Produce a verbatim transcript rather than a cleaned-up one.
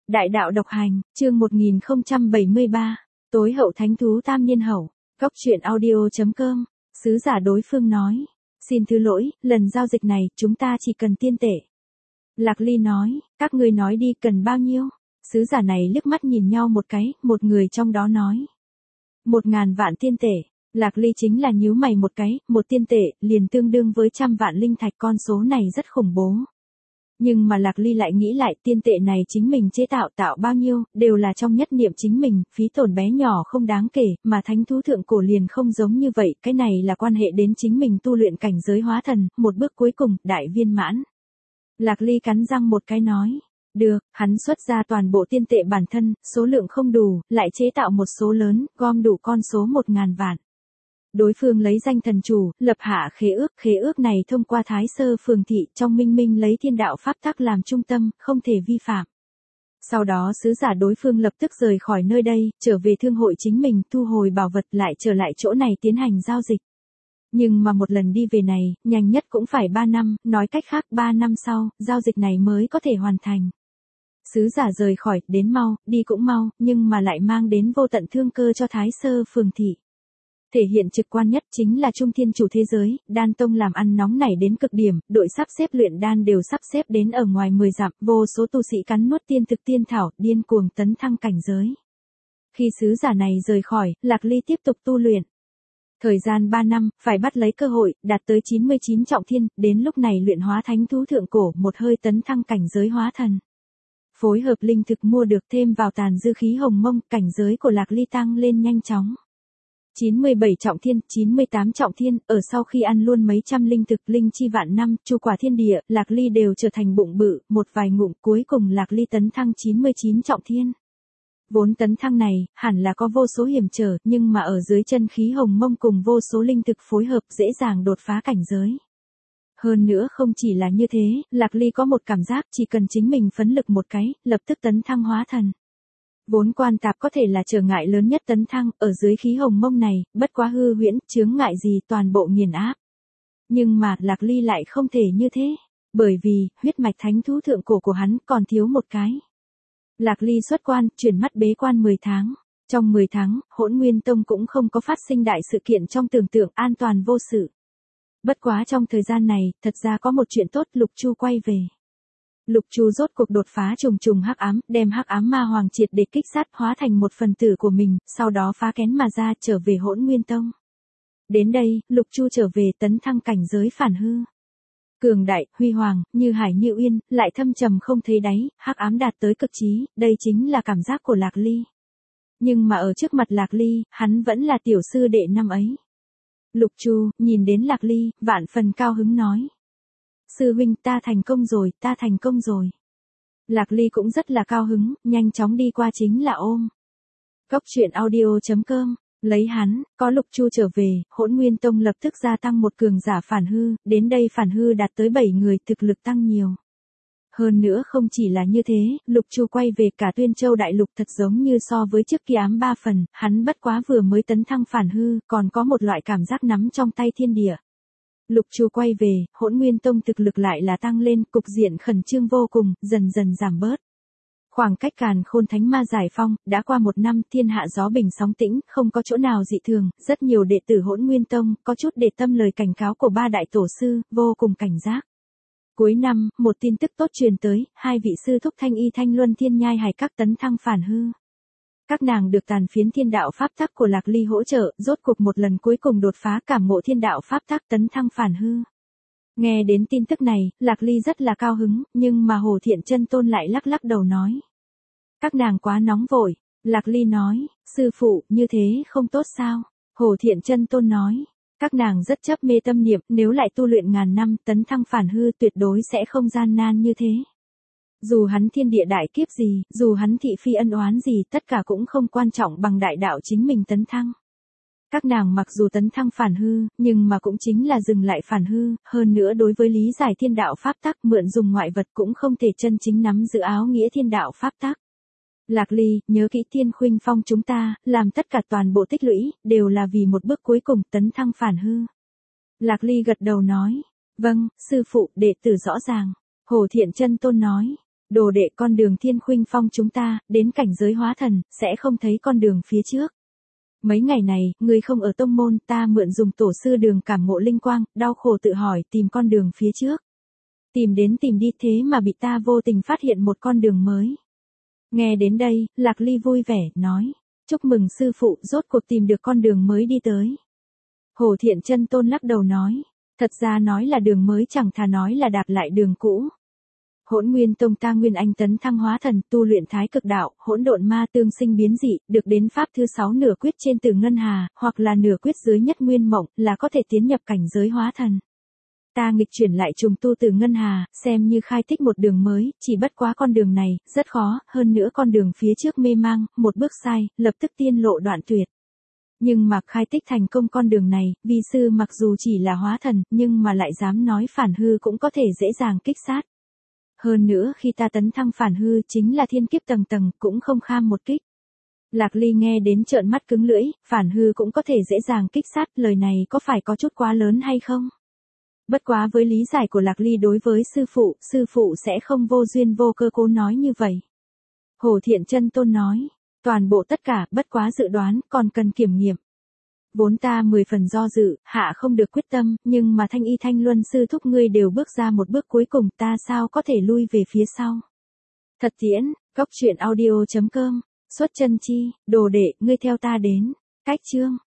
Đại đạo độc hành, chương một nghìn không trăm bảy mươi ba, tối hậu thánh thú tam niên hậu, góc truyện audio.com, sứ giả đối phương nói, xin thứ lỗi, lần giao dịch này, chúng ta chỉ cần tiên tệ. Lạc Ly nói, các ngươi nói đi cần bao nhiêu? Sứ giả này liếc mắt nhìn nhau một cái, một người trong đó nói. Một ngàn vạn tiên tệ. Lạc Ly chính là nhíu mày một cái, một tiên tệ, liền tương đương với trăm vạn linh thạch, con số này rất khủng bố. Nhưng mà Lạc Ly lại nghĩ lại tiên tệ này chính mình chế tạo tạo bao nhiêu, đều là trong nhất niệm chính mình, phí tổn bé nhỏ không đáng kể, mà thánh thú thượng cổ liền không giống như vậy, cái này là quan hệ đến chính mình tu luyện cảnh giới hóa thần, một bước cuối cùng, đại viên mãn. Lạc Ly cắn răng một cái nói, được, hắn xuất ra toàn bộ tiên tệ bản thân, số lượng không đủ, lại chế tạo một số lớn, gom đủ con số một ngàn vạn. Đối phương lấy danh thần chủ, lập hạ khế ước, khế ước này thông qua Thái Sơ Phường Thị trong minh minh lấy thiên đạo pháp tắc làm trung tâm, không thể vi phạm. Sau đó sứ giả đối phương lập tức rời khỏi nơi đây, trở về thương hội chính mình, thu hồi bảo vật lại trở lại chỗ này tiến hành giao dịch. Nhưng mà một lần đi về này, nhanh nhất cũng phải ba năm, nói cách khác ba năm sau, giao dịch này mới có thể hoàn thành. Sứ giả rời khỏi, đến mau, đi cũng mau, nhưng mà lại mang đến vô tận thương cơ cho Thái Sơ Phường Thị. Thể hiện trực quan nhất chính là Trung Thiên Chủ thế giới, đan tông làm ăn nóng nảy đến cực điểm, đội sắp xếp luyện đan đều sắp xếp đến ở ngoài mười dặm, vô số tu sĩ cắn nuốt tiên thực tiên thảo, điên cuồng tấn thăng cảnh giới. Khi sứ giả này rời khỏi, Lạc Ly tiếp tục tu luyện. Thời gian ba năm, phải bắt lấy cơ hội, đạt tới chín mươi chín trọng thiên, đến lúc này luyện hóa thánh thú thượng cổ, một hơi tấn thăng cảnh giới hóa thần. Phối hợp linh thực mua được thêm vào tàn dư khí hồng mông, cảnh giới của Lạc Ly tăng lên nhanh chóng. chín mươi bảy trọng thiên, chín mươi tám trọng thiên, ở sau khi ăn luôn mấy trăm linh thực linh chi vạn năm, chu quả thiên địa, Lạc Ly đều trở thành bụng bự, một vài ngụm cuối cùng Lạc Ly tấn thăng chín mươi chín trọng thiên. Vốn tấn thăng này, hẳn là có vô số hiểm trở, nhưng mà ở dưới chân khí hồng mông cùng vô số linh thực phối hợp dễ dàng đột phá cảnh giới. Hơn nữa không chỉ là như thế, Lạc Ly có một cảm giác chỉ cần chính mình phấn lực một cái, lập tức tấn thăng hóa thần. Vốn quan tạp có thể là trở ngại lớn nhất tấn thăng, ở dưới khí hồng mông này, bất quá hư huyễn, chướng ngại gì toàn bộ nghiền áp. Nhưng mà, Lạc Ly lại không thể như thế, bởi vì, huyết mạch thánh thú thượng cổ của hắn còn thiếu một cái. Lạc Ly xuất quan, chuyển mắt bế quan mười tháng. Trong mười tháng, Hỗn Nguyên Tông cũng không có phát sinh đại sự kiện trong tưởng tượng, an toàn vô sự. Bất quá trong thời gian này, thật ra có một chuyện tốt, Lục Chu quay về. Lục Chu rốt cuộc đột phá trùng trùng hắc ám, đem hắc ám ma hoàng triệt để kích sát, hóa thành một phần tử của mình, sau đó phá kén mà ra, trở về Hỗn Nguyên Tông. Đến đây, Lục Chu trở về tấn thăng cảnh giới phản hư. Cường đại, huy hoàng, như hải như uyên, lại thâm trầm không thấy đáy, hắc ám đạt tới cực trí, đây chính là cảm giác của Lạc Ly. Nhưng mà ở trước mặt Lạc Ly, hắn vẫn là tiểu sư đệ năm ấy. Lục Chu, nhìn đến Lạc Ly, vạn phần cao hứng nói. Sư huynh, ta thành công rồi, ta thành công rồi. Lạc Ly cũng rất là cao hứng, nhanh chóng đi qua chính là ôm. Góc truyện audio.com, lấy hắn, có Lục Chu trở về, Hỗn Nguyên Tông lập tức gia tăng một cường giả phản hư, đến đây phản hư đạt tới bảy người, thực lực tăng nhiều. Hơn nữa không chỉ là như thế, Lục Chu quay về cả Tuyên Châu đại lục thật giống như so với trước kia ám ba phần, hắn bất quá vừa mới tấn thăng phản hư, còn có một loại cảm giác nắm trong tay thiên địa. Lục Chu quay về, Hỗn Nguyên Tông thực lực lại là tăng lên, cục diện khẩn trương vô cùng, dần dần giảm bớt. Khoảng cách Càn Khôn Thánh Ma giải phong, đã qua một năm, thiên hạ gió bình sóng tĩnh, không có chỗ nào dị thường, rất nhiều đệ tử Hỗn Nguyên Tông, có chút để tâm lời cảnh cáo của ba đại tổ sư, vô cùng cảnh giác. Cuối năm, một tin tức tốt truyền tới, hai vị sư thúc Thanh Y Thanh Luân Thiên Nhai Hải các tấn thăng phản hư. Các nàng được tàn phiến thiên đạo pháp tắc của Lạc Ly hỗ trợ, rốt cuộc một lần cuối cùng đột phá cảm ngộ thiên đạo pháp tắc tấn thăng phản hư. Nghe đến tin tức này, Lạc Ly rất là cao hứng, nhưng mà Hồ Thiện Chân Tôn lại lắc lắc đầu nói. Các nàng quá nóng vội. Lạc Ly nói, sư phụ, như thế không tốt sao? Hồ Thiện Chân Tôn nói, các nàng rất chấp mê tâm niệm, nếu lại tu luyện ngàn năm, tấn thăng phản hư tuyệt đối sẽ không gian nan như thế. Dù hắn thiên địa đại kiếp gì, dù hắn thị phi ân oán gì, tất cả cũng không quan trọng bằng đại đạo chính mình tấn thăng. Các nàng mặc dù tấn thăng phản hư, nhưng mà cũng chính là dừng lại phản hư, hơn nữa đối với lý giải thiên đạo pháp tắc mượn dùng ngoại vật cũng không thể chân chính nắm giữ áo nghĩa thiên đạo pháp tắc. Lạc Ly, nhớ kỹ Thiên Khuynh Phong chúng ta, làm tất cả toàn bộ tích lũy, đều là vì một bước cuối cùng tấn thăng phản hư. Lạc Ly gật đầu nói, vâng, sư phụ, đệ tử rõ ràng. Hồ Thiện Chân Tôn nói, Đồ đệ con đường thiên khuynh phong chúng ta, đến cảnh giới hóa thần, sẽ không thấy con đường phía trước. Mấy ngày này, ngươi không ở tông môn, ta mượn dùng tổ sư đường cảm ngộ linh quang, đau khổ tự hỏi tìm con đường phía trước. Tìm đến tìm đi thế mà bị ta vô tình phát hiện một con đường mới. Nghe đến đây, Lạc Ly vui vẻ, nói. Chúc mừng sư phụ, rốt cuộc tìm được con đường mới đi tới. Hồ Thiện Chân Tôn lắc đầu nói. Thật ra nói là đường mới chẳng thà nói là đạp lại đường cũ. Hỗn Nguyên Tông ta Nguyên Anh tấn thăng hóa thần, tu luyện thái cực đạo, hỗn độn ma tương sinh biến dị, được đến pháp thứ sáu nửa quyết trên Tử Ngân Hà, hoặc là nửa quyết dưới Nhất Nguyên Mộng, là có thể tiến nhập cảnh giới hóa thần. Ta nghịch chuyển lại trùng tu Tử Ngân Hà, xem như khai thích một đường mới, chỉ bất quá con đường này, rất khó, hơn nữa con đường phía trước mê mang, một bước sai, lập tức tiên lộ đoạn tuyệt. Nhưng mà khai tích thành công con đường này, vi sư mặc dù chỉ là hóa thần, nhưng mà lại dám nói phản hư cũng có thể dễ dàng kích sát. Hơn nữa khi ta tấn thăng phản hư chính là thiên kiếp tầng tầng, cũng không kham một kích. Lạc Ly nghe đến trợn mắt cứng lưỡi, phản hư cũng có thể dễ dàng kích sát, lời này có phải có chút quá lớn hay không? Bất quá với lý giải của Lạc Ly đối với sư phụ, sư phụ sẽ không vô duyên vô cơ cố nói như vậy. Hồ Thiện Chân Tôn nói, toàn bộ tất cả, bất quá dự đoán, còn cần kiểm nghiệm. Vốn ta mười phần do dự, hạ không được quyết tâm, nhưng mà Thanh Y Thanh Luân sư thúc ngươi đều bước ra một bước cuối cùng, ta sao có thể lui về phía sau. Thật tiễn, Cốc Truyện Audio chấm com, xuất chân chi, đồ đệ, ngươi theo ta đến, cách chương.